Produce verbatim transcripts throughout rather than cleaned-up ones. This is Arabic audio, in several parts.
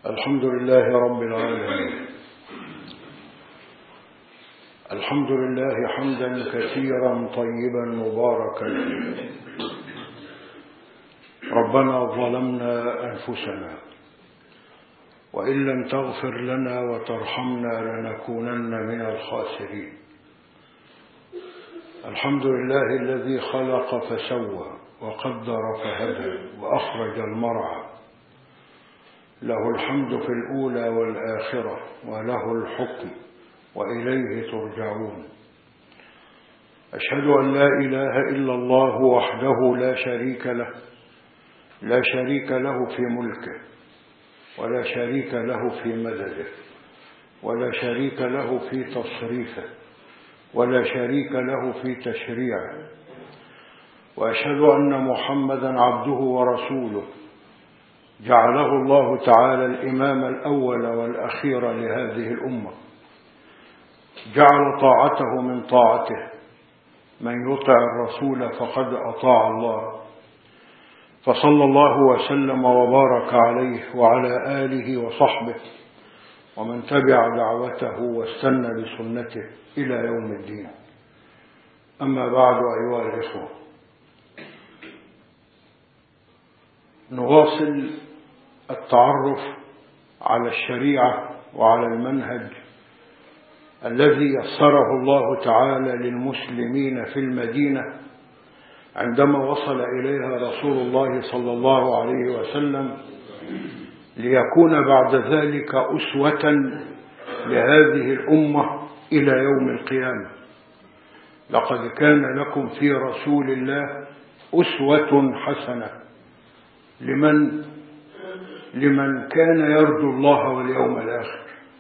الحمد لله رب العالمين. الحمد لله حمدا كثيرا طيبا مباركا فيه. ربنا ظلمنا أنفسنا وإن لم تغفر لنا وترحمنا لنكونن من الخاسرين. الحمد لله الذي خلق فسوى وقدر فهدى وأخرج المرعى، له الحمد في الأولى والآخرة وله الحكم وإليه ترجعون. أشهد أن لا إله إلا الله وحده لا شريك له لا شريك له في ملكه ولا شريك له في مدده ولا شريك له في تصريفه ولا شريك له في تشريعه. وأشهد أن محمدا عبده ورسوله جعله الله تعالى الإمام الأول والأخير لهذه الأمة، جعل طاعته من طاعته، من يطع الرسول فقد أطاع الله. فصلى الله وسلم وبارك عليه وعلى آله وصحبه ومن تبع دعوته واستنى بسنته إلى يوم الدين. أما بعد، أيها الإخوة، نواصل التعرف على الشريعة وعلى المنهج الذي يسره الله تعالى للمسلمين في المدينة عندما وصل إليها رسول الله صلى الله عليه وسلم، ليكون بعد ذلك أسوة لهذه الأمة إلى يوم القيامة. لقد كان لكم في رسول الله أسوة حسنة لمن لمن كان يرجو الله واليوم الآخر.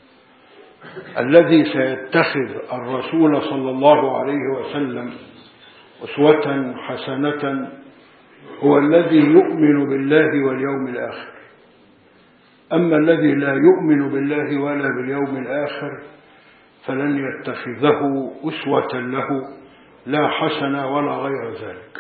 الذي سيتخذ الرسول صلى الله عليه وسلم أسوة حسنة هو الذي يؤمن بالله واليوم الآخر. أما الذي لا يؤمن بالله ولا باليوم الآخر فلن يتخذه أسوة له، لا حسنة ولا غير ذلك.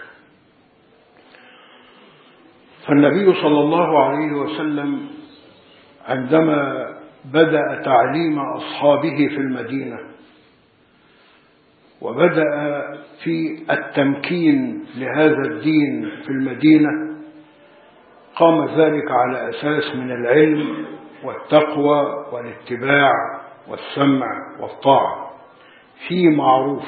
فالنبي صلى الله عليه وسلم عندما بدأ تعليم أصحابه في المدينة وبدأ في التمكين لهذا الدين في المدينة، قام ذلك على أساس من العلم والتقوى والاتباع والسمع والطاعة في معروف.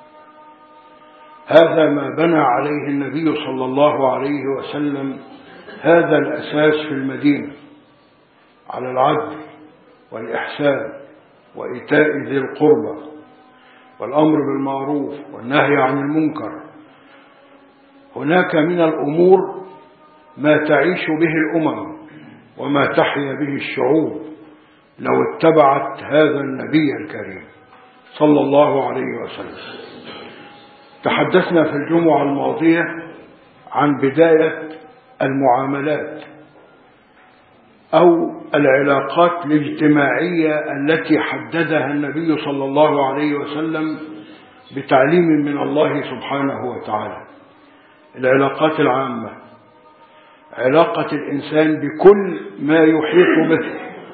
هذا ما بنى عليه النبي صلى الله عليه وسلم هذا الأساس في المدينة، على العدل والإحسان وإيتاء ذي القربى والأمر بالمعروف والنهي عن المنكر. هناك من الأمور ما تعيش به الأمم وما تحيا به الشعوب لو اتبعت هذا النبي الكريم صلى الله عليه وسلم. تحدثنا في الجمعة الماضية عن بداية المعاملات أو العلاقات الاجتماعية التي حددها النبي صلى الله عليه وسلم بتعليم من الله سبحانه وتعالى. العلاقات العامة، علاقة الإنسان بكل ما يحيط به،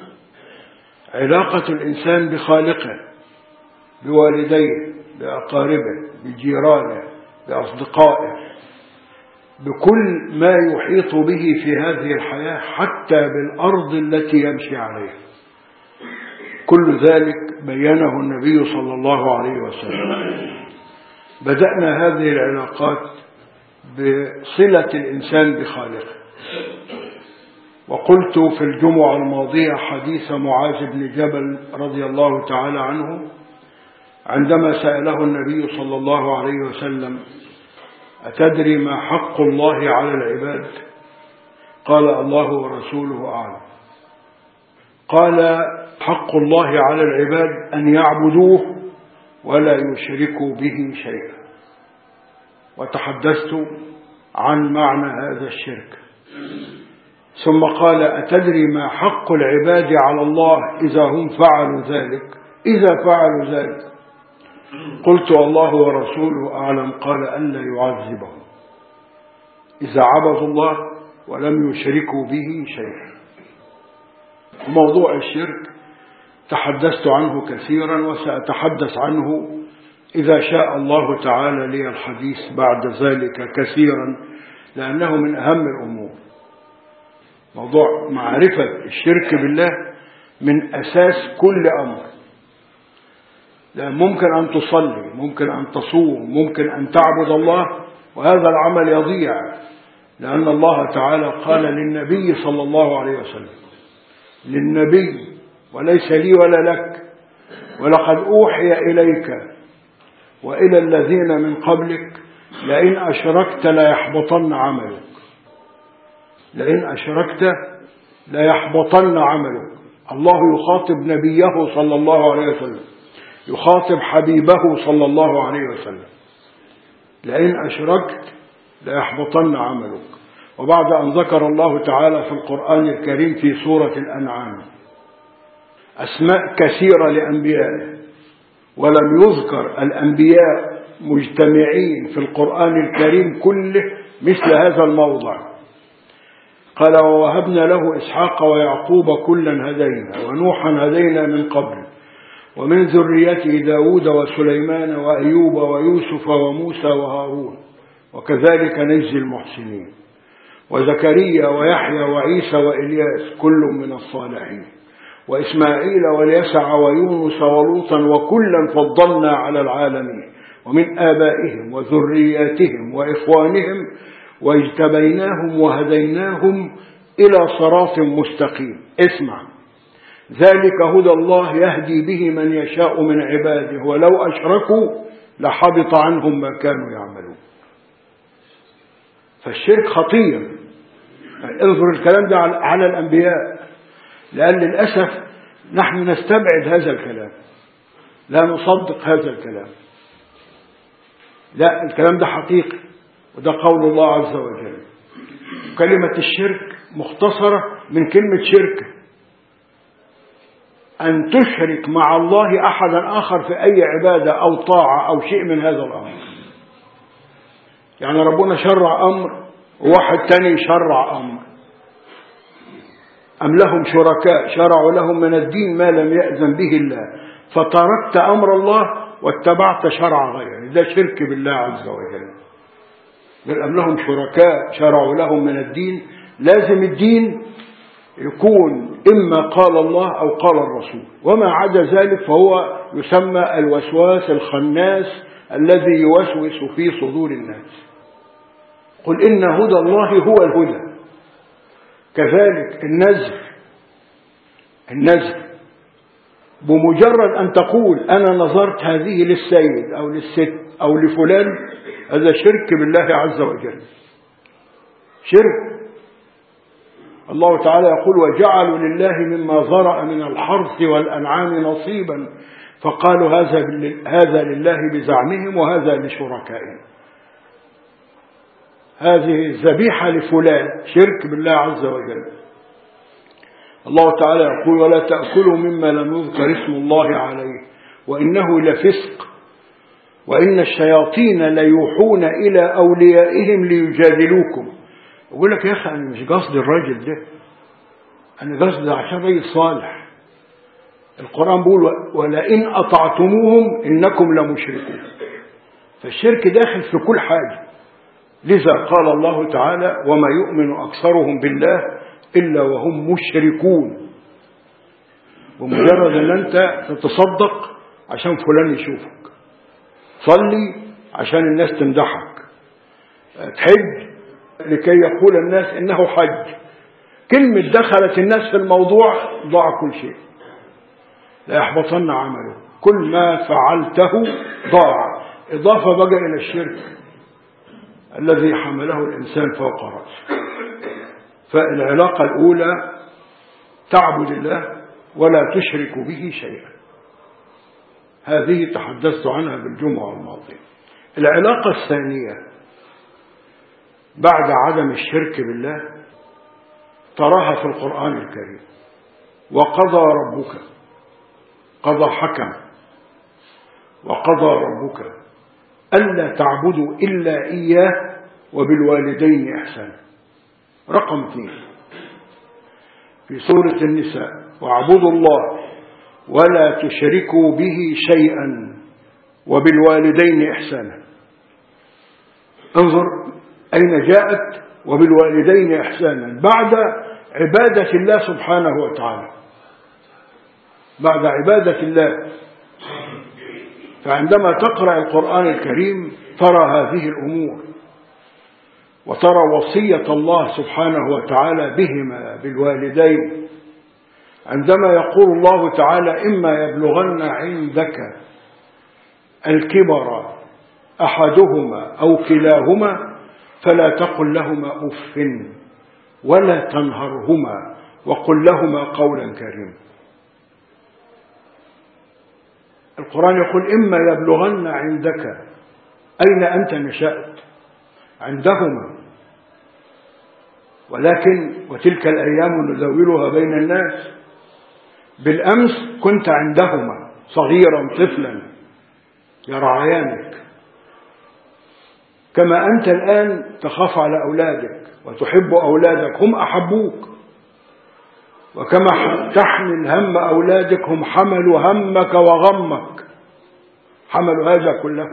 علاقة الإنسان بخالقه، بوالديه، بأقاربه، بجيرانه، بأصدقائه، بكل ما يحيط به في هذه الحياة، حتى بالأرض التي يمشي عليها. كل ذلك بينه النبي صلى الله عليه وسلم. بدأنا هذه العلاقات بصلة الإنسان بخالقه. وقلت في الجمعة الماضية حديث معاذ بن جبل رضي الله تعالى عنه عندما سأله النبي صلى الله عليه وسلم: أتدري ما حق الله على العباد؟ قال: الله ورسوله أعلم. قال: حق الله على العباد أن يعبدوه ولا يشركوا به شيئا. وتحدثت عن معنى هذا الشرك. ثم قال: أتدري ما حق العباد على الله إذا هم فعلوا ذلك إذا فعلوا ذلك؟ قلت: الله ورسوله أعلم. قال: ألا يعذبهم إذا عبدوا الله ولم يشركوا به شيئا. موضوع الشرك تحدثت عنه كثيرا وسأتحدث عنه إذا شاء الله تعالى لي الحديث بعد ذلك كثيرا، لأنه من أهم الأمور. موضوع معرفة الشرك بالله من أساس كل أمر. لأن ممكن أن تصلي، ممكن أن تصوم، ممكن أن تعبد الله وهذا العمل يضيع، لأن الله تعالى قال للنبي صلى الله عليه وسلم، للنبي وليس لي ولا لك، ولقد أوحي إليك وإلى الذين من قبلك لئن أشركت ليحبطن عملك، لئن أشركت ليحبطن عملك. الله يخاطب نبيه صلى الله عليه وسلم، يخاطب حبيبه صلى الله عليه وسلم، لئن أشركت ليحبطن عملك. وبعد أن ذكر الله تعالى في القرآن الكريم في سورة الأنعام أسماء كثيرة لأنبيائه، ولم يذكر الأنبياء مجتمعين في القرآن الكريم كله مثل هذا الموضع. قال ووهبنا له إسحاق ويعقوب كلا هدينا ونوحا هدينا من قبل ومن ذريته داود وسليمان وأيوب ويوسف وموسى وهارون وكذلك نجزي المحسنين وزكريا ويحيى وعيسى وإلياس كل من الصالحين وإسماعيل واليسع ويونس ولوطا وكلا فضلنا على العالمين ومن آبائهم وذرياتهم وإخوانهم واجتبيناهم وهديناهم إلى صراط مستقيم. اسمع، ذلك هدى الله يهدي به من يشاء من عباده ولو أشركوا لحبط عنهم ما كانوا يعملون. فالشرك خطير. انظر الكلام ده على الأنبياء، لأن للأسف نحن نستبعد هذا الكلام، لا نصدق هذا الكلام. لا، الكلام ده حقيقي، وده قول الله عز وجل. كلمة الشرك مختصرة من كلمة شرك، أن تشرك مع الله أحدا آخر في أي عبادة أو طاعة أو شيء من هذا الأمر. يعني ربنا شرع أمر وواحد تاني شرع أمر، أم لهم شركاء شرعوا لهم من الدين ما لم يأذن به الله فتركت أمر الله واتبعت شرع غيره، ده شرك بالله عز وجل. أم لهم شركاء شرعوا لهم من الدين، لازم الدين يكون إما قال الله أو قال الرسول، وما عدا ذلك فهو يسمى الوسواس الخناس الذي يوسوس في صدور الناس. قل إن هدى الله هو الهدى. كذلك النذر، النذر بمجرد أن تقول أنا نظرت هذه للسيد أو للست أو لفلان، هذا شرك بالله عز وجل، شرك. الله تعالى يقول وجعلوا لله مما ذرأ من الحرث والأنعام نصيبا فقالوا هذا هذا لله بزعمهم وهذا لشركائهم. هذه الذبيحة لفلان شرك بالله عز وجل. الله تعالى يقول ولا تأكلوا مما لم يذكر اسم الله عليه وإنه لفسق وإن الشياطين ليوحون إلى أوليائهم ليجادلوكم. يقول لك يا أخي أنا مش قصد الراجل ده، أنا قصد عشان راجل صالح. القرآن بيقول ولئن أطعتموهم إنكم لمشركون. فالشرك داخل في كل حاجة. لذا قال الله تعالى وما يؤمن أكثرهم بالله إلا وهم مشركون. ومجرد أن أنت تتصدق عشان فلان يشوفك، صلي عشان الناس تمدحك، تحج لكي يقول الناس إنه حج، كلمة دخلت الناس في الموضوع ضاع كل شيء. لا يحبطن عمله، كل ما فعلته ضاع. إضافة بقى إلى الشرك الذي حمله الإنسان فوق رأسه. فالعلاقة الأولى تعبد الله ولا تشرك به شيئا، هذه تحدثت عنها بالجمعة الماضية. العلاقة الثانية بعد عدم الشرك بالله تراها في القرآن الكريم. وقضى ربك، قضى حكم، وقضى ربك ألا تعبدوا إلا إياه وبالوالدين إحسانا. رقم اثنين، في سورة النساء: واعبدوا الله ولا تشركوا به شيئا وبالوالدين إحسانا. انظر أين جاءت وبالوالدين إحسانا بعد عبادة الله سبحانه وتعالى، بعد عبادة الله. فعندما تقرأ القرآن الكريم ترى هذه الأمور، وترى وصية الله سبحانه وتعالى بهما بالوالدين. عندما يقول الله تعالى: إما يبلغن عندك الكبر أحدهما أو كلاهما فلا تقل لهما أف ولا تنهرهما وقل لهما قولا كريما. القرآن يقول: إما يبلغن عندك، أين أنت نشأت؟ عندهما. ولكن وتلك الأيام نداولها بين الناس. بالأمس كنت عندهما صغيرا طفلا يرعيانك، كما أنت الآن تخاف على أولادك وتحب أولادك، هم أحبوك. وكما تحمل هم أولادك هم حملوا همك وغمك، حملوا هذا كله.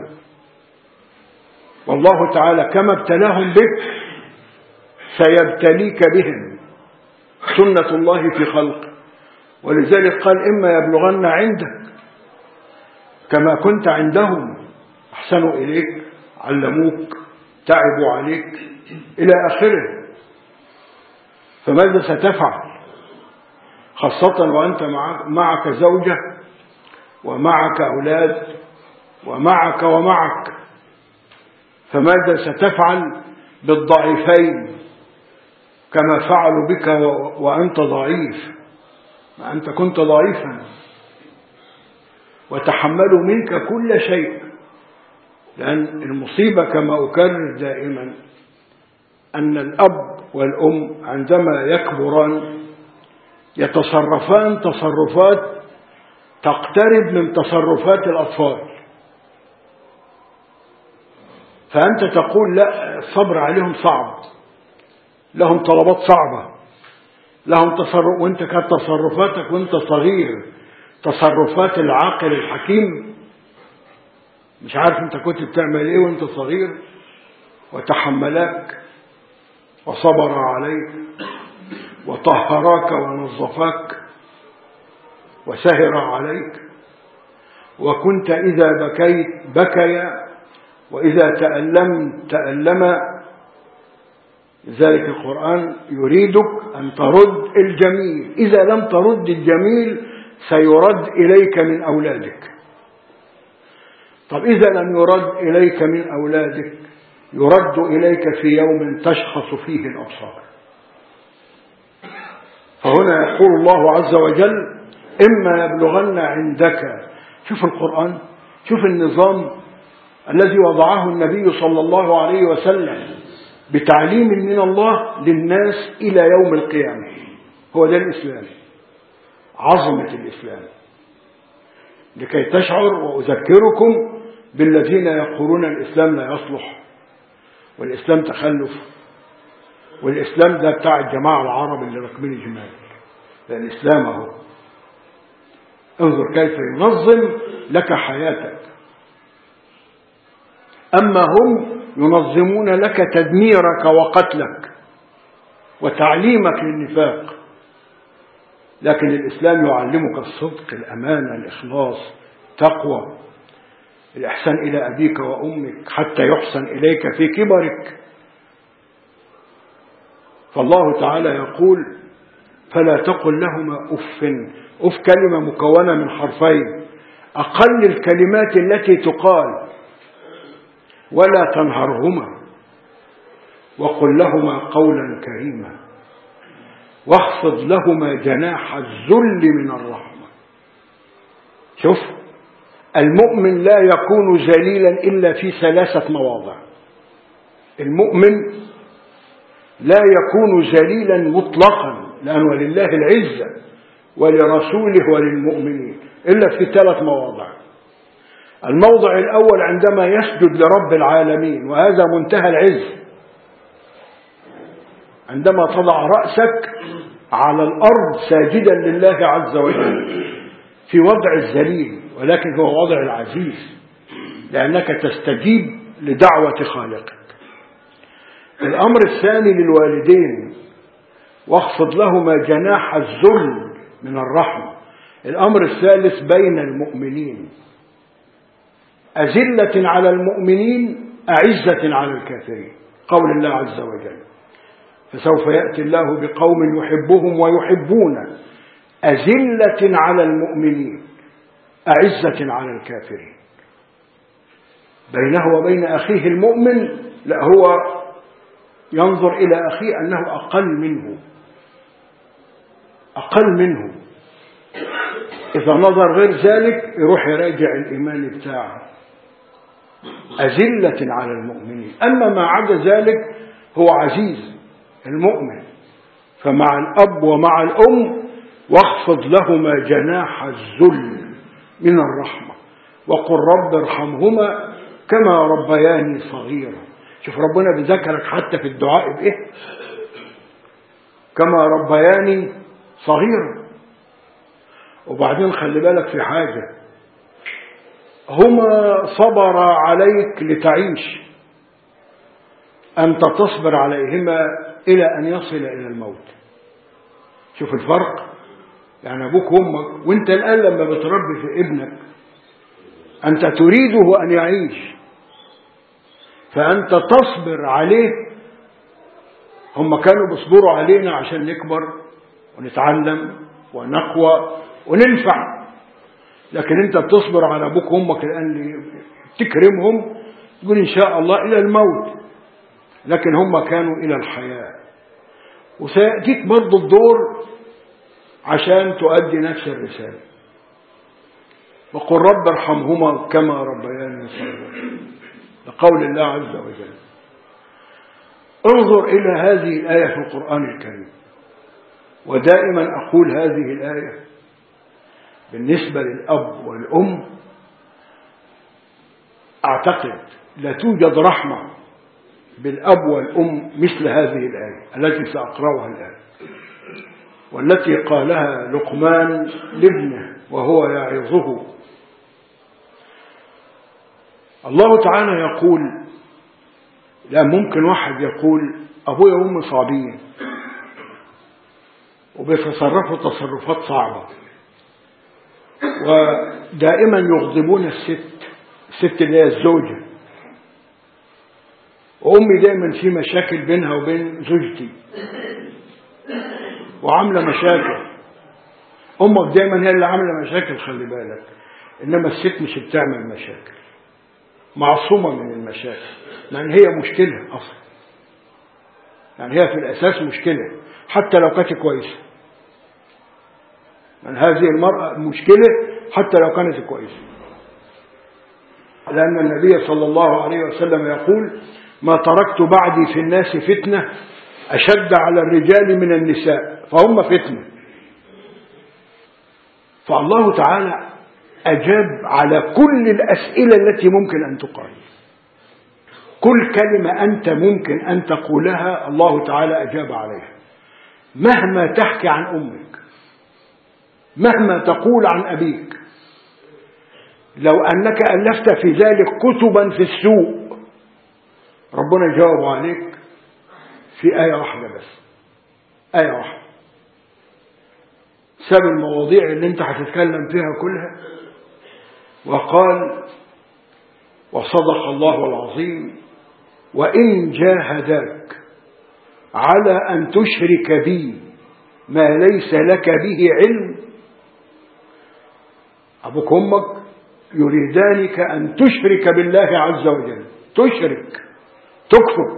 والله تعالى كما ابتلاهم بك سيبتليك بهم، سنة الله في خلقه. ولذلك قال: إما يبلغن عندك، كما كنت عندهم أحسنوا إليك، علموك، تعبوا عليك، إلى آخره. فماذا ستفعل؟ خاصة وأنت معك زوجة ومعك أولاد ومعك ومعك. فماذا ستفعل بالضعيفين كما فعلوا بك وأنت ضعيف؟ ما أنت كنت ضعيفا، وتحملوا منك كل شيء. لأن المصيبة كما أكرر دائما أن الأب والأم عندما يكبران يتصرفان تصرفات تقترب من تصرفات الأطفال. فأنت تقول: لا، الصبر عليهم صعب، لهم طلبات صعبة، لهم تصرف، وانت كانت تصرفاتك وانت صغير تصرفات العاقل الحكيم، مش عارف انت كنت بتعمل ايه وانت صغير، وتحملاك وصبر عليك وطهراك ونظفاك وسهر عليك. وكنت إذا بكيت بكيا وإذا تألمت تألما. لذلك القرآن يريدك أن ترد الجميل، إذا لم ترد الجميل سيرد إليك من أولادك. طب إذا لم يرد إليك من أولادك يرد إليك في يوم تشخص فيه الأبصار. فهنا يقول الله عز وجل: إما يبلغن عندك. شوف القرآن، شوف النظام الذي وضعه النبي صلى الله عليه وسلم بتعليم من الله للناس إلى يوم القيامة. هو ده الإسلام، عظمة الإسلام. لكي تشعر وأذكركم بالذين يقولون الإسلام لا يصلح، والإسلام تخلف، والإسلام ده بتاع الجماعة العرب اللي راكبين جمال. ده الإسلام اهو. انظر كيف ينظم لك حياتك. أما هم ينظمون لك تدميرك وقتلك وتعليمك للنفاق. لكن الإسلام يعلمك الصدق، الأمانة، الإخلاص، تقوى، الإحسان إلى أبيك وأمك حتى يحسن إليك في كبرك. فالله تعالى يقول: فلا تقل لهما أف. أف كلمة مكونة من حرفين، أقل الكلمات التي تقال. ولا تنهرهما وقل لهما قولا كريما واخفض لهما جناح الذل من الرحمة. شوف، المؤمن لا يكون ذليلا إلا في ثلاثة مواضع. المؤمن لا يكون ذليلا مطلقا، لأنه لله العزة ولرسوله وللمؤمنين، إلا في ثلاث مواضع. الموضع الأول عندما يسجد لرب العالمين، وهذا منتهى العز، عندما تضع رأسك على الأرض ساجدا لله عز وجل في وضع الذليل، ولكن هو وضع العزيز، لأنك تستجيب لدعوة خالقك. الأمر الثاني للوالدين: واخفض لهما جناح الذل من الرحمة. الأمر الثالث بين المؤمنين: أذلة على المؤمنين أعزة على الكافرين، قول الله عز وجل: فسوف يأتي الله بقوم يحبهم ويحبون أذلة على المؤمنين أعزة على الكافرين. بينه وبين أخيه المؤمن لا، هو ينظر إلى أخيه أنه أقل منه أقل منه إذا نظر غير ذلك يروح يراجع الإيمان بتاعه. أذلة على المؤمنين. أما ما عدا ذلك هو عزيز المؤمن. فمع الأب ومع الأم واخفض لهما جناح الذل من الرحمة وقل رب ارحمهما كما ربياني صغيرا. شوف ربنا بذكرك حتى في الدعاء بإيه؟ كما ربياني صغيرا. وبعدين خلي بالك في حاجة: هما صبر عليك لتعيش، أنت تصبر عليهما إلى أن يصل إلى الموت. شوف الفرق. يعني أبوك وأمك، وأنت الآن لما بتربي في ابنك أنت تريده أن يعيش، فأنت تصبر عليه. هم كانوا بيصبروا علينا عشان نكبر ونتعلم ونقوى وننفع، لكن أنت بتصبر على أبوك وأمك الآن تكرمهم، تقول إن شاء الله إلى الموت، لكن هم كانوا إلى الحياة. وسيأتيك برضو الدور عشان تؤدي نفس الرسالة. وقل رب ارحمهما كما ربياني صغيرا، لقول الله عز وجل. انظر إلى هذه الآية في القرآن الكريم، ودائما أقول هذه الآية بالنسبة للأب والأم، أعتقد لا توجد رحمة بالأب والأم مثل هذه الآية التي سأقرأها الآن، والتي قالها لقمان لابنه وهو يعظه. الله تعالى يقول: لا ممكن واحد يقول أبويا وأمي صعبين وبيتصرفوا تصرفات صعبة ودائما يغضبون الست الست اللي هي الزوجة، وأمي دائما في مشاكل بينها وبين زوجتي وعاملة مشاكل. أمك دائما هي اللي عاملة مشاكل، خلي بالك، إنما الست مش بتعمل مشاكل، معصومة من المشاكل، لأن هي مشكلة أصلا. يعني هي في الأساس مشكلة حتى لو كانت كويسة. يعني هذه المرأة مشكلة حتى لو كانت كويسة، لأن النبي صلى الله عليه وسلم يقول: ما تركت بعدي في الناس فتنة أشد على الرجال من النساء، فهم فتنة. فالله تعالى أجاب على كل الأسئلة التي ممكن أن تقال. كل كلمة أنت ممكن أن تقولها الله تعالى أجاب عليها. مهما تحكي عن أمك، مهما تقول عن أبيك، لو أنك ألفت في ذلك كتبا في السوء، ربنا جاوب عليك في آية واحدة بس، آية واحدة. ساب المواضيع اللي انت هتتكلم فيها كلها وقال: وصدق الله العظيم وإن جاهداك على أن تشرك بي ما ليس لك به علم. أبوك وأمك يريدانك أن تشرك بالله عز وجل، تشرك، تكفر،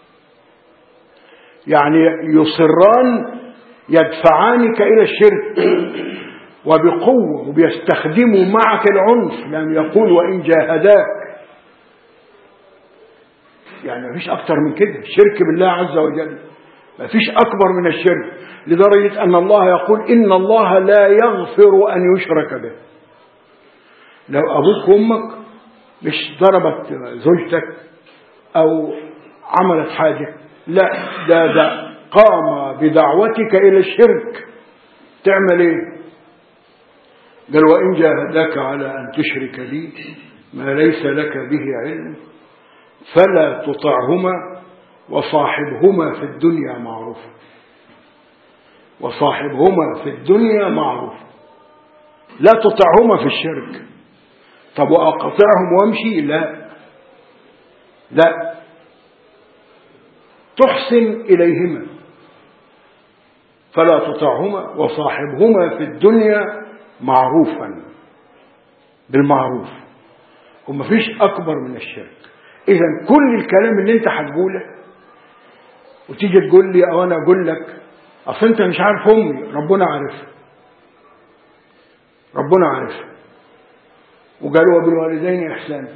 يعني يصران يدفعانك إلى الشرك وبقوة، وبيستخدموا معك العنف، لم يقول وإن جاهداك. يعني ما فيش أكتر من كده، الشرك بالله عز وجل ما فيش أكبر من الشرك، لدرجة أن الله يقول: إن الله لا يغفر أن يشرك به. لو أبوك وأمك مش ضربت زوجتك أو عملت حاجة، لا، ده ده قام بدعوتك إلى الشرك تعمل إيه؟ قال وإن جاهداك على أن تشرك بي ما ليس لك به علم فلا تطعهما وصاحبهما في الدنيا معروفا. وصاحبهما في الدنيا معروفا، لا تطعهما في الشرك. طب وأقطعهم وامشي؟ لا لا، تحسن إليهما، فلا تطعهما وصاحبهما في الدنيا معروفا، بالمعروف. وما فيش أكبر من الشرك. إذا كل الكلام اللي انت هتقوله وتيجي تقول لي أو أنا أقول لك أصل انت مش عارف أمي، ربنا عارفها، ربنا عارفها. وقالوا وبالوالدين إحسانا،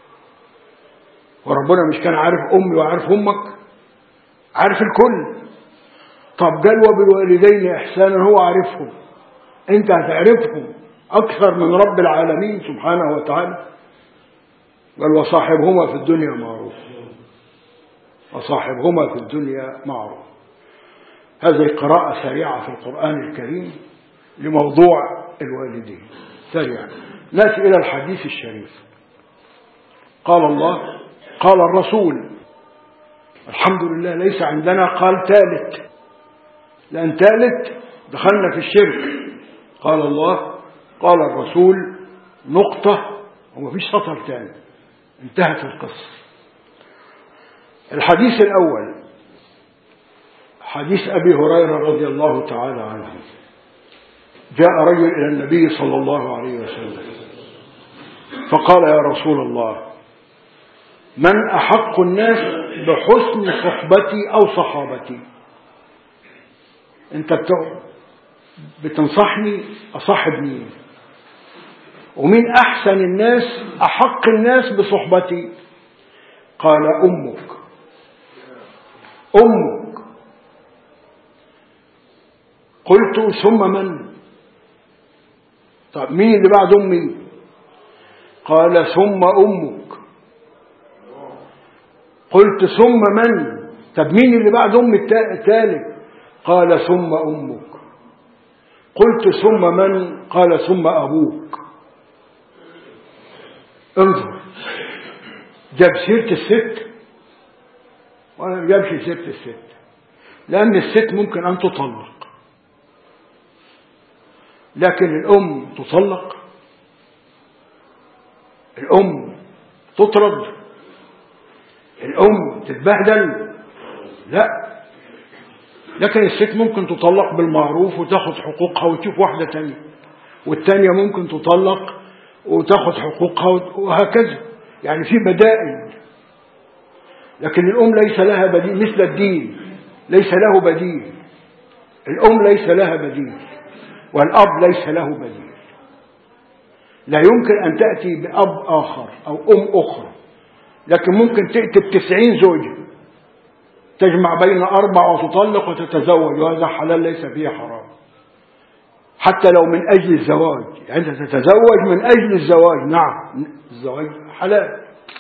وربنا مش كان عارف أمي وعارف أمك؟ عارف الكل. طب قال وبالوالدين إحسانا، هو عارفهم، انت هتعرفهم أكثر من رب العالمين سبحانه وتعالى. قال وصاحبهما في الدنيا معروف، وصاحبهما في الدنيا معروف. هذه قراءة سريعة في القرآن الكريم لموضوع الوالدين. سريعا نأتي إلى الحديث الشريف. قال الله قال الرسول. الحمد لله ليس عندنا قال ثالث، لأن ثالث دخلنا في الشرك. قال الله قال الرسول نقطة وما فيش سطر ثاني، انتهت القصة. الحديث الأول حديث أبي هريرة رضي الله تعالى عنه. جاء رجل إلى النبي صلى الله عليه وسلم فقال يا رسول الله من أحق الناس بحسن صحبتي أو صحابتي؟ أنت بتنصحني أصاحب مين؟ ومين أحسن الناس أحق الناس بصحبتي؟ قال أمك. أمك. قلت ثم من؟ طب مين اللي بعد أمي؟ قال ثم أمك. قلت ثم من؟ طب مين اللي بعد أمي الثالث؟ قال ثم أمك. قلت ثم من؟ قال ثم أبوك. انظر، جاب سيرة الست ولا ما جابش سيرة الست؟ لأن الست ممكن أن تطلق، لكن الأم تطلق؟ الأم تطرد؟ الأم تتبهدل؟ لا، لكن الست ممكن تطلق بالمعروف وتاخد حقوقها وتشوف واحدة تانية، والتانية ممكن تطلق وتاخد حقوقها وهكذا. يعني في بدائل. لكن الأم ليس لها بديل، مثل الدين ليس له بديل. الأم ليس لها بديل والأب ليس له بديل. لا يمكن أن تأتي بأب آخر أو أم أخرى، لكن ممكن تأتي بتسعين زوجة تجمع بين أربع وتطلق وتتزوج، وهذا حلال ليس فيه حرام، حتى لو من أجل الزواج. يعني أنت تتزوج من أجل الزواج، نعم الزواج حلال.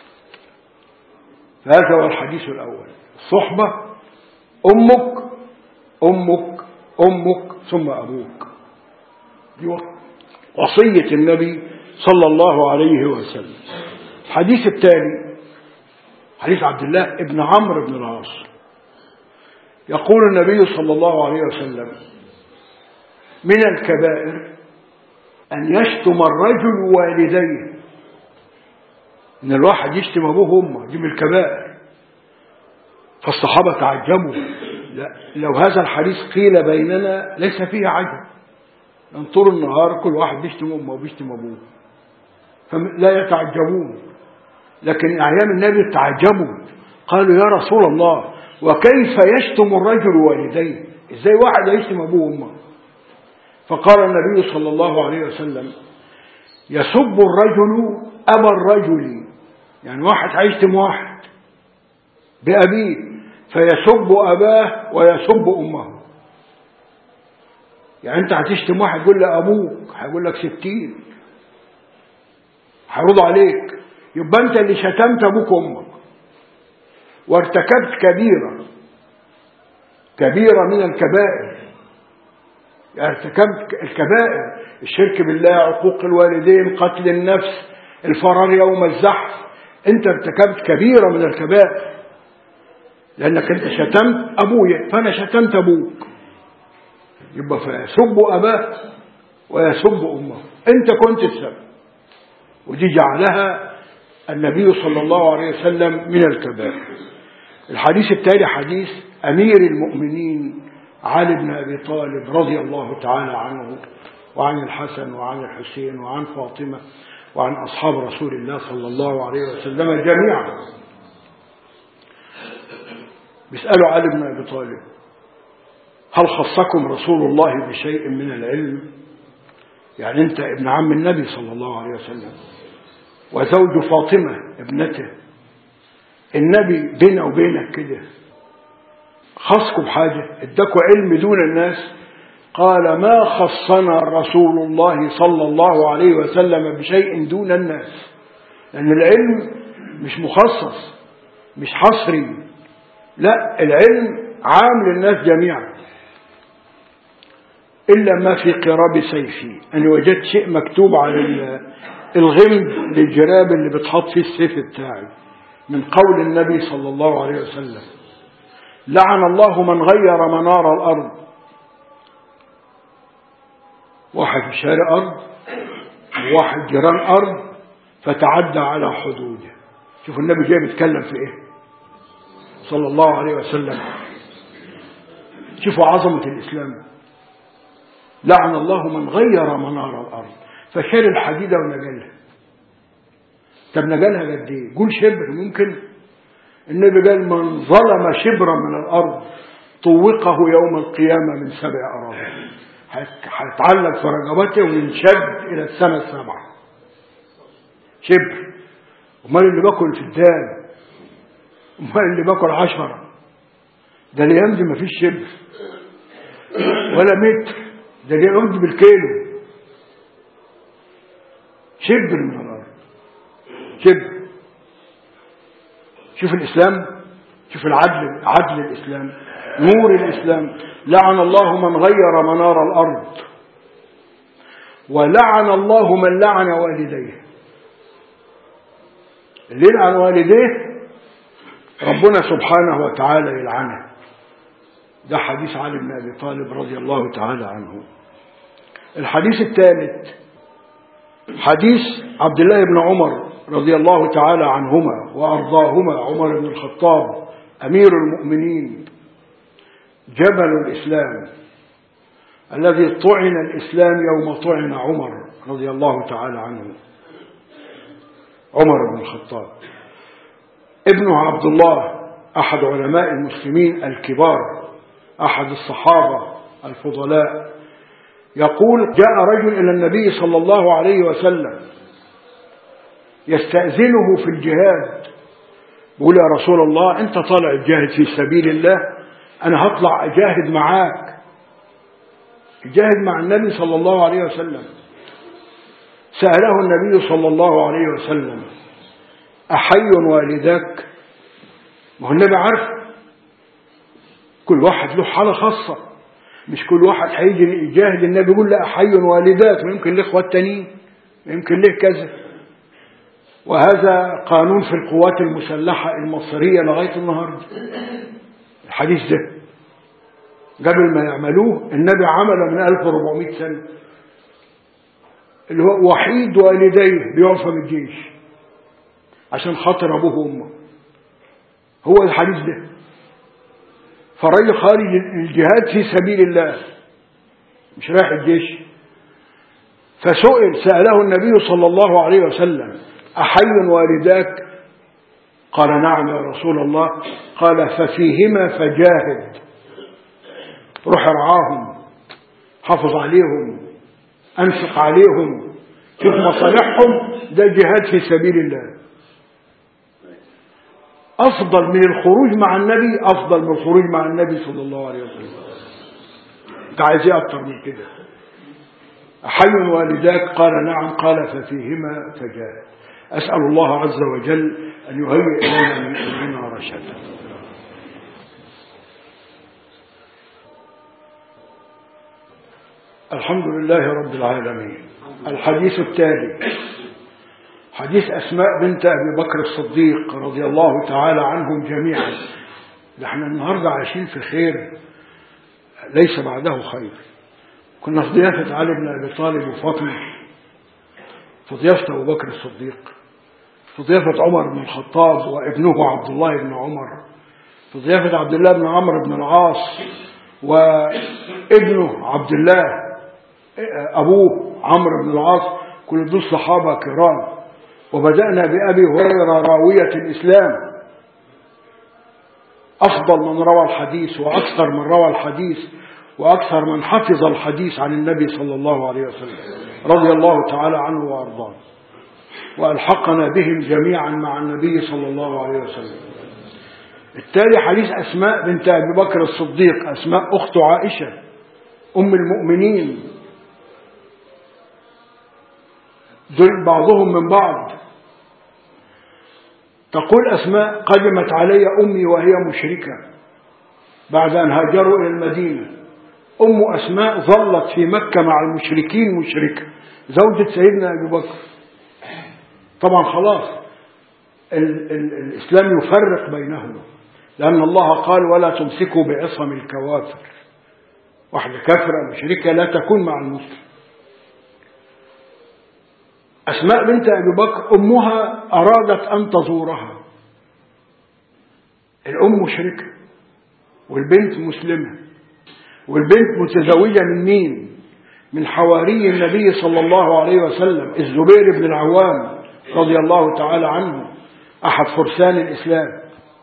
فهذا هو الحديث الأول. الصحبة أمك أمك أمك ثم أبوك. دي وصية النبي صلى الله عليه وسلم. الحديث الثاني حديث عبد الله ابن عمرو بن العاص. يقول النبي صلى الله عليه وسلم من الكبائر أن يشتم الرجل والديه. إن الواحد يشتم أبوه وأمه، دي من الكبائر. فالصحابة تعجبوا، لا لو هذا الحديث قيل بيننا ليس فيه عجب، لأن طول النهار كل واحد بيشتم أمه وبيشتم أبوه فلا يتعجبون. لكن أيام النبي تعجبوا، قالوا يا رسول الله وكيف يشتم الرجل والديه؟ إزاي واحد يشتم أبوه وأمه؟ فقال النبي صلى الله عليه وسلم يسب الرجل أبا الرجل. يعني واحد هيشتم واحد بأبيه فيسب أباه ويسب أمه. يعني أنت هتشتم واحد يقول له أبوك، هيقول لك ستين، هيرضى عليك. يبقى أنت اللي شتمت أبوك وأمك وارتكبت كبيرة كبيرة من الكبائر، يعني ارتكبت الكبائر، الشرك بالله، عقوق الوالدين، قتل النفس، الفرار يوم الزحف، انت ارتكبت كبيرة من الكبائر لأنك انت شتمت أبويا فأنا شتمت أبوك، يبقى فيسب أباه ويسب أمه، انت كنت السبب، ودي جعلها النبي صلى الله عليه وسلم من الكبائر. الحديث التالي حديث أمير المؤمنين علي بن أبي طالب رضي الله تعالى عنه وعن الحسن وعن الحسين وعن فاطمة وعن أصحاب رسول الله صلى الله عليه وسلم جميعا. بيسألوا علي بن أبي طالب: هل خصكم رسول الله بشيء من العلم؟ يعني أنت ابن عم النبي صلى الله عليه وسلم وزوج فاطمة ابنته، النبي بينه وبينك كده خصكم بحاجة، اداكوا علم دون الناس؟ قال: ما خصنا رسول الله صلى الله عليه وسلم بشيء دون الناس، لأن العلم مش مخصص مش حصري، لا، العلم عام للناس جميعا، إلا ما في قراب سيفي، أنا وجدت شيء مكتوب على الغمد للجراب اللي بتحط فيه السيف بتاعي من قول النبي صلى الله عليه وسلم: لعن الله من غير منار الأرض. واحد في شارع أرض وواحد جيران أرض فتعدى على حدوده. شوفوا النبي جاي بيتكلم في إيه صلى الله عليه وسلم، شوفوا عظمة الإسلام. لعن الله من غير منار الأرض، فشال الحديدة ونجلها. طب نجلها قد ايه؟ قول شبر ممكن. النبي قال: من ظلم شبرا من الأرض طوقه يوم القيامة من سبع أراضي، هيتعلق في رقبته وينشد إلى السنة السابعة. شبر. ومال اللي باكل في الدان، ومال اللي باكل عشرة، ده اللي يمضي ما فيش شبر ولا متر، ده اللي يمضي بالكيلو. شبر من الأرض، شبر. شوف الإسلام، شوف العدل، عدل الإسلام، نور الإسلام. لعن الله من غير منار الأرض، ولعن الله من لعن والديه. اللي يلعن والديه ربنا سبحانه وتعالى يلعنه. ده حديث علي بن أبي طالب رضي الله تعالى عنه. الحديث الثالث حديث عبد الله بن عمر رضي الله تعالى عنهما وأرضاهما، عمر بن الخطاب أمير المؤمنين جبل الإسلام الذي طعن الإسلام يوم طعن عمر رضي الله تعالى عنه. عمر بن الخطاب ابنه عبد الله أحد علماء المسلمين الكبار، أحد الصحابة الفضلاء، يقول: جاء رجل إلى النبي صلى الله عليه وسلم يستأذنه في الجهاد، بيقول: يا رسول الله أنت طالع تجاهد في سبيل الله، أنا هطلع أجاهد معاك. جاهد مع النبي صلى الله عليه وسلم. سأله النبي صلى الله عليه وسلم: أحي والداك؟ ما هو النبي عارف كل واحد له حالة خاصة، مش كل واحد هيجي يجاهد النبي يقول له أحي والداك، ما يمكن له اخوات تانيين، ما يمكن له كذا. وهذا قانون في القوات المسلحة المصرية لغاية النهاردة. الحديث ده قبل ما يعملوه النبي عمله من ألف وأربعمائة سنة، اللي هو وحيد والديه بيعفى من الجيش عشان خاطر أبوه وأمه. هو الحديث ده. فالراجل خارج الجهاد في سبيل الله مش رايح الجيش، فسئل سأله النبي صلى الله عليه وسلم: أحي والداك؟ قال: نعم يا رسول الله. قال: ففيهما فجاهد، روح ارعاهم، حافظ عليهم، أنفق عليهم، شوف مصالحهم، ده جهاد في سبيل الله. أفضل من الخروج مع النبي، أفضل من الخروج مع النبي صلى الله عليه وسلم. أنت عايز إيه أكتر من كده؟ أحي والداك؟ قال: نعم. قال: ففيهما فجاهد. أسأل الله عز وجل أن يهيئ لنا من أمرنا رشدا. الحمد لله رب العالمين. الحديث التالي حديث أسماء بنت أبي بكر الصديق رضي الله تعالى عنهم جميعا. نحن النهاردة عايشين في خير ليس بعده خير. كنا في ضيافة علي بن أبي طالب وفاطمة، في ضيافة أبو بكر الصديق، في ضيافة عمر بن الخطاب وابنه عبد الله بن عمر، في ضيافة عبد الله بن عمرو بن العاص وابنه عبد الله أبوه عمرو بن العاص، كل دول صحابة كرام. وبدأنا بأبي هريرة راوية الإسلام، أفضل من روى الحديث وأكثر من روى الحديث وأكثر من حفظ الحديث عن النبي صلى الله عليه وسلم رضي الله تعالى عنه وأرضاه، وألحقنا بهم جميعا مع النبي صلى الله عليه وسلم. التالي حديث أسماء بنت أبي بكر الصديق، أسماء أخت عائشة أم المؤمنين، دول بعضهم من بعض. تقول أسماء: قدمت علي أمي وهي مشركة بعد أن هاجروا إلى المدينة. أم أسماء ظلت في مكة مع المشركين مشركة، زوجة سيدنا أبي بكر. طبعا خلاص ال ال الإسلام يفرق بينهم، لأن الله قال: ولا تمسكوا بعصم الكوافر. واحدة كافرة مشركة لا تكون مع المسلم. أسماء بنت أبي بكر أمها أرادت أن تزورها. الأم مشركة والبنت مسلمة، والبنت متزوجة من مين؟ من حواري النبي صلى الله عليه وسلم الزبير بن العوام رضي الله تعالى عنه، أحد فرسان الإسلام.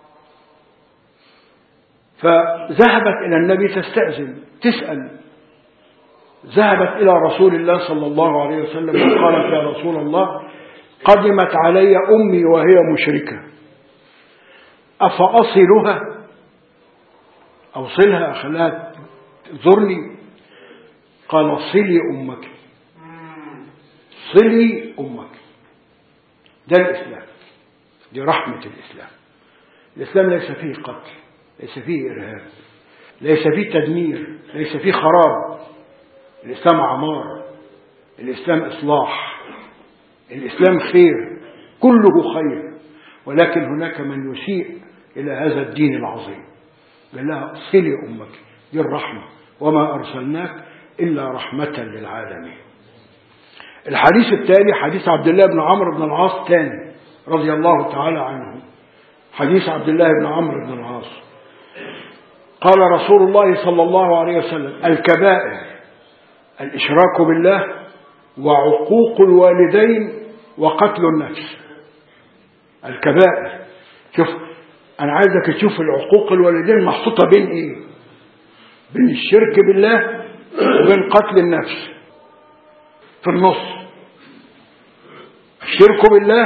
فذهبت إلى النبي تستأذن تسأل، ذهبت إلى رسول الله صلى الله عليه وسلم وقالت: يا رسول الله، قدمت علي أمي وهي مشركة، أفأصلها؟ أوصلها أخلاها تزورني؟ قال: صلي أمك، صلي أمك. ده الإسلام، دي رحمة الإسلام. الإسلام ليس فيه قتل، ليس فيه إرهاب، ليس فيه تدمير، ليس فيه خراب. الإسلام عمار، الإسلام إصلاح، الإسلام خير، كله خير. ولكن هناك من يسيء إلى هذا الدين العظيم. قال لها: صلي أمك، دي الرحمة، وما أرسلناك إلا رحمة للعالمين. الحديث التالي حديث عبد الله بن عمرو بن العاص تاني رضي الله تعالى عنه. حديث عبد الله بن عمرو بن العاص قال رسول الله صلى الله عليه وسلم: الكبائر الإشراك بالله وعقوق الوالدين وقتل النفس. الكبائر، شوف أنا عايزك تشوف العقوق الوالدين محطوطة بين إيه؟ بين الشرك بالله وبين قتل النفس. في النص الشرك بالله،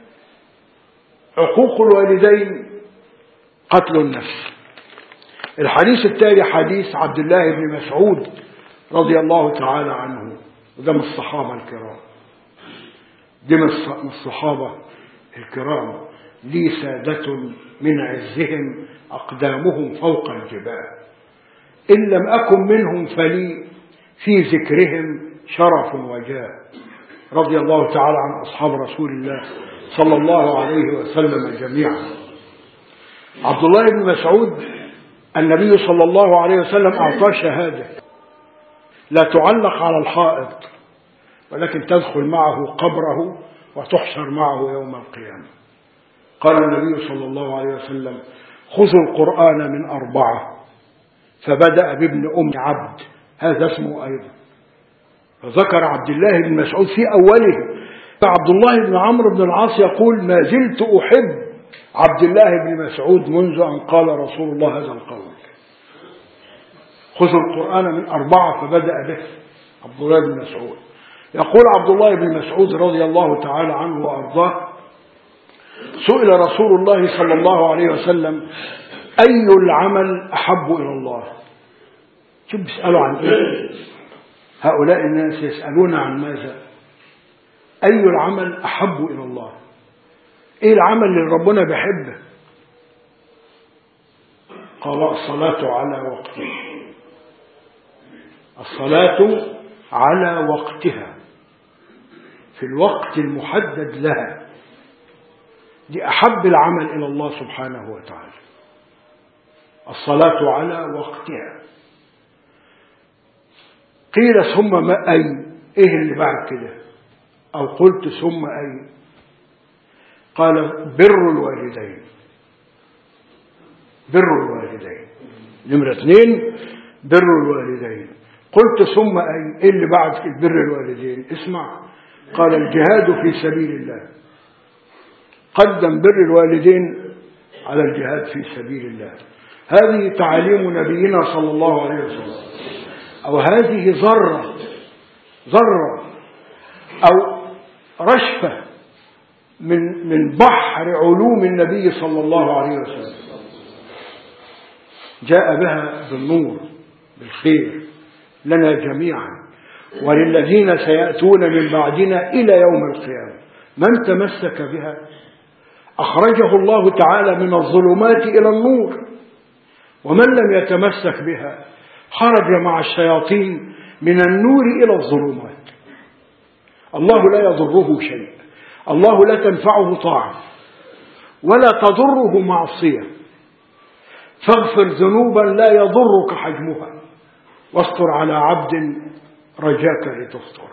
عقوق الوالدين، قتل النفس. الحديث التالي حديث عبد الله بن مسعود رضي الله تعالى عنه، وده من الصحابة الكرام، دي من الصحابة الكرام. لي سادة من عزهم أقدامهم فوق الجبال، إن لم أكن منهم فلي في ذكرهم شرف وجاه. رضي الله تعالى عن أصحاب رسول الله صلى الله عليه وسلم جميعا. عبد الله بن مسعود النبي صلى الله عليه وسلم أعطاه شهادة لا تعلق على الحائط، ولكن تدخل معه قبره وتحشر معه يوم القيامة. قال النبي صلى الله عليه وسلم: خذوا القرآن من أربعة، فبدأ بابن أم عبد، هذا اسمه أيضا. فذكر عبد الله بن مسعود في أوله. عبد الله بن عمرو بن العاص يقول: ما زلت أحب عبد الله بن مسعود منذ أن قال رسول الله هذا القول: خذوا القرآن من أربعة، فبدأ به عبد الله بن مسعود. يقول عبد الله بن مسعود رضي الله تعالى عنه وأرضاه: سئل رسول الله صلى الله عليه وسلم: أي العمل أحب إلى الله؟ شوف بيسألوا عن إيه؟ هؤلاء الناس يسألون عن ماذا؟ أي العمل أحب إلى الله؟ إيه العمل اللي ربنا بيحبه؟ قال: الصلاة على وقته. الصلاة على وقتها في الوقت المحدد لها، دي أحب العمل إلى الله سبحانه وتعالى، الصلاة على وقتها. قيل ثم ما أي، إيه اللي بعد كده؟ أو قلت ثم أي؟ قال بر الوالدين. بر الوالدين نمرة اثنين، بر الوالدين. قلت ثم أي، إيه اللي بعد بر الوالدين؟ اسمع، قال الجهاد في سبيل الله. قدم بر الوالدين على الجهاد في سبيل الله. هذه تعاليم نبينا صلى الله عليه وسلم، أو هذه ذرة ذرة أو رشفة من من بحر علوم النبي صلى الله عليه وسلم، جاء بها بالنور بالخير لنا جميعا وللذين سيأتون من بعدنا إلى يوم القيامة. من تمسك بها أخرجه الله تعالى من الظلمات إلى النور، ومن لم يتمسك بها خرج مع الشياطين من النور إلى الظلمات. الله لا يضره شيء، الله لا تنفعه طاعة ولا تضره معصية، فاغفر ذنوبا لا يضرك حجمها واستر على عبد رجاك لتستر.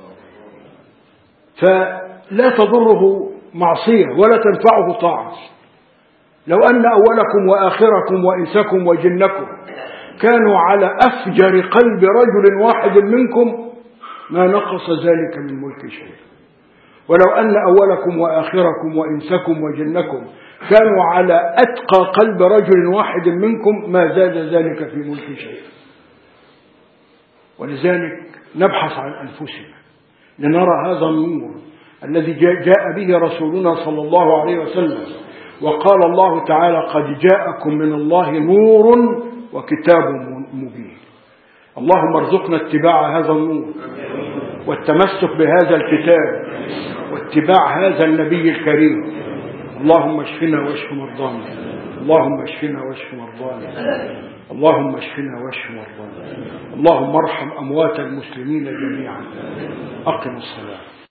فلا تضره معصية ولا تنفعه طاعة. لو أن أولكم وآخركم وإنسكم وجنكم كانوا على أفجر قلب رجل واحد منكم ما نقص ذلك من ملك شيء. ولو أن أولكم وآخركم وإنسكم وجنكم كانوا على أتقى قلب رجل واحد منكم ما زاد ذلك في ملك شيء. ولذلك نبحث عن أنفسنا لنرى هذا النور الذي جاء به رسولنا صلى الله عليه وسلم، وقال الله تعالى قد جاءكم من الله نور وكتاب مبين. اللهم ارزقنا اتباع هذا النور والتمسك بهذا الكتاب واتباع هذا النبي الكريم. اللهم اشفنا واشف مرضانا، اللهم اشفنا واشف مرضانا، اللهم اشفنا واشف مرضانا، اللهم ارحم أموات المسلمين جميعا. أقم الصلاة.